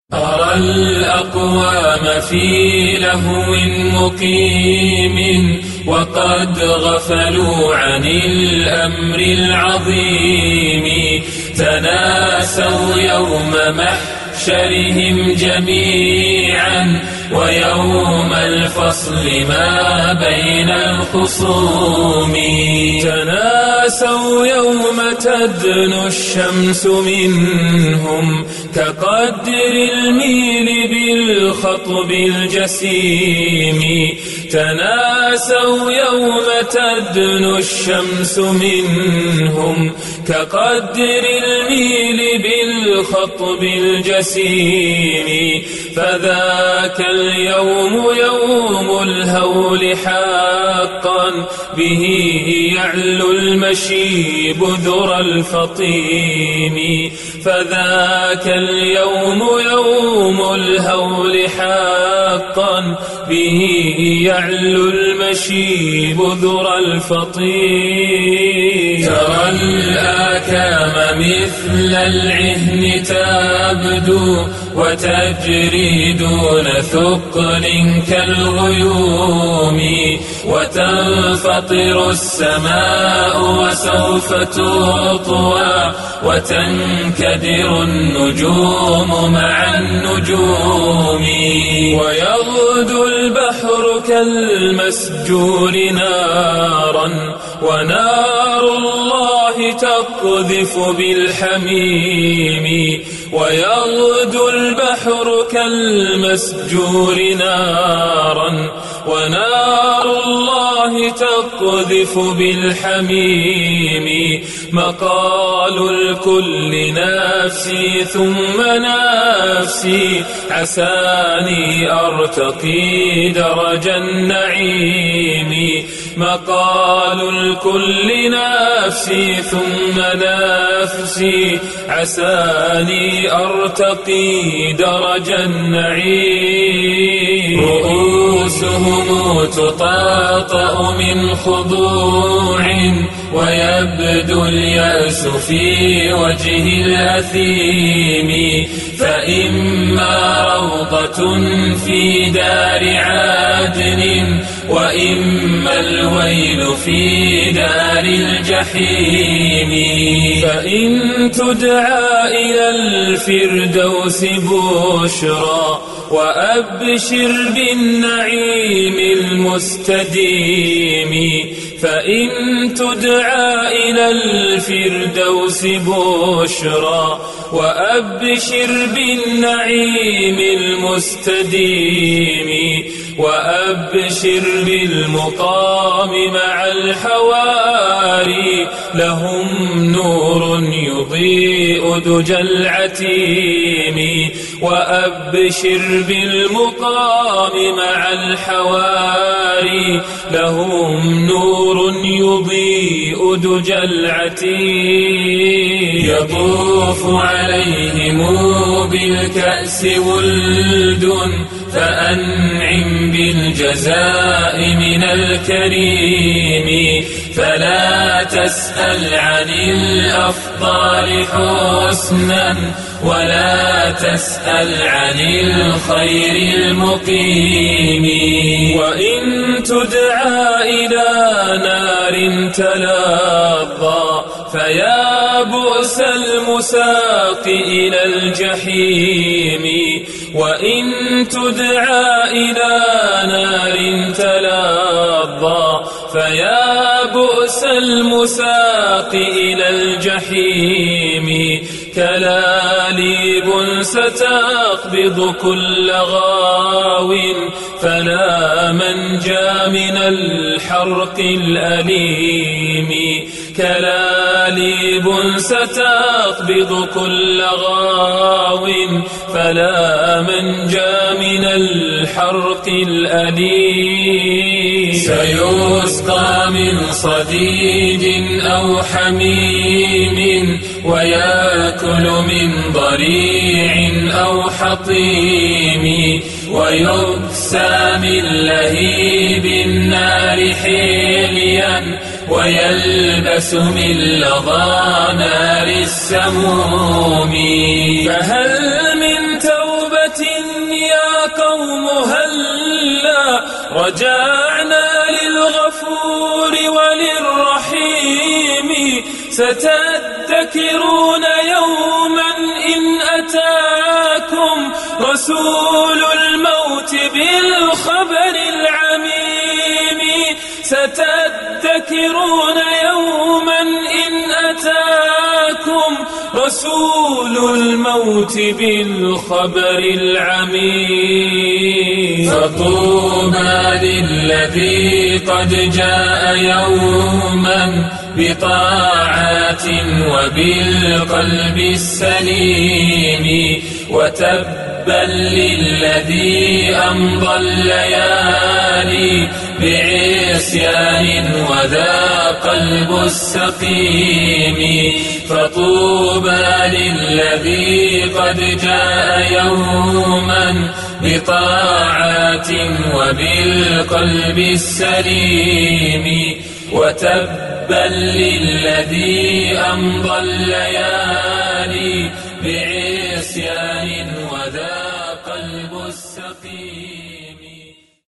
أرى الأقوام في لهو مقيم وقد غفلوا عن الأمر العظيم، تناسوا يوم محشرهم جميعا ويوم الفصل ما بين الخصوم، تناسوا يوم تدنو الشمس منهم كقدر الميل بالخطب الجسيم، تناسوا يوم تدنو الشمس منهم كقدر الميل بالخطب الجسيم، فذاك اليوم يوم الهول حقا به يعلو المشيب ذرى الفطيم، فذاك اليوم يوم الهول حقا به يعلو المشيب ذرى الفطيم. ترى الآكام مثل العهن تبدو وتجري دون ثقل كالغيوم، وتنفطر السماء وسوف تطوى وتنكدر النجوم مع النجوم، ويغدو البحر كالمسجور نارا ونار الله تقذف بالحميم، ويغدو البحر كالمسجور نارا ونار الله تقذف بالحميم، مقال الكل نفسي ثم نفسي عساني أرتقي درج النعيم، مقال الكل نفسي ثم نفسي عساني أرتقي درج النعيم، رؤوسهم تطاطأ من خضوع ويبدو اليأس في وجه الأثيم، فإما روضة في دار عدن وإما الويل في دار الجحيم، فإن تدعى إلى الفردوس بشرى وأبشر بالنعيم المستديم، فإن تدعى إلى الفردوس بشرى وأبشر بالنعيم المستديم، وأبشر بالمقام مع الحواري لهم نور يضيء دجى العتيم، وأبشر بالمقام مع الحواري لهم نور يضيء دجى العتيم، يطوف عليهم بالكأس ولد فأنعم بالجزاء من الكريم، فلا تسأل عن الأفضال حسنا ولا تسأل عن الخير المقيم، وإن تدعى إلى نار تلظى فيا بؤس المساق إلى الجحيم، وإن تدعى إلى نار تلظى فيا بؤس المساق إلى الجحيم، كلاليب ستقبض كل غاو فلا منجى من الحرق الأليم، كلاليب ستقبض كل غاو فلا منجى من الحرق الأليم، سيسقى من صديد أو حميم ويأكل من ضريع أو حطيم، ويكسى من لهيب النار حليا ويلبس من لظى نار السموم، فهل من توبة رجعنا للغفور وللرحيم ستذكرون يوما إن أتاكم رسول الموت بالخبر العميم ستذكرون يوما إن أتاكم رسول الموت بالخبر العميم فطوبى للذي قد جاء يوما بطاعات وبالقلب السليم وتبا للذي أمضى الليالي بعصيان وذا قلب السقيم فطوبى للذي قد جاء يوما بطاعات وبالقلب السليم وتبا للذي أمضى الليالي بعصيان وذا قلب السقيم.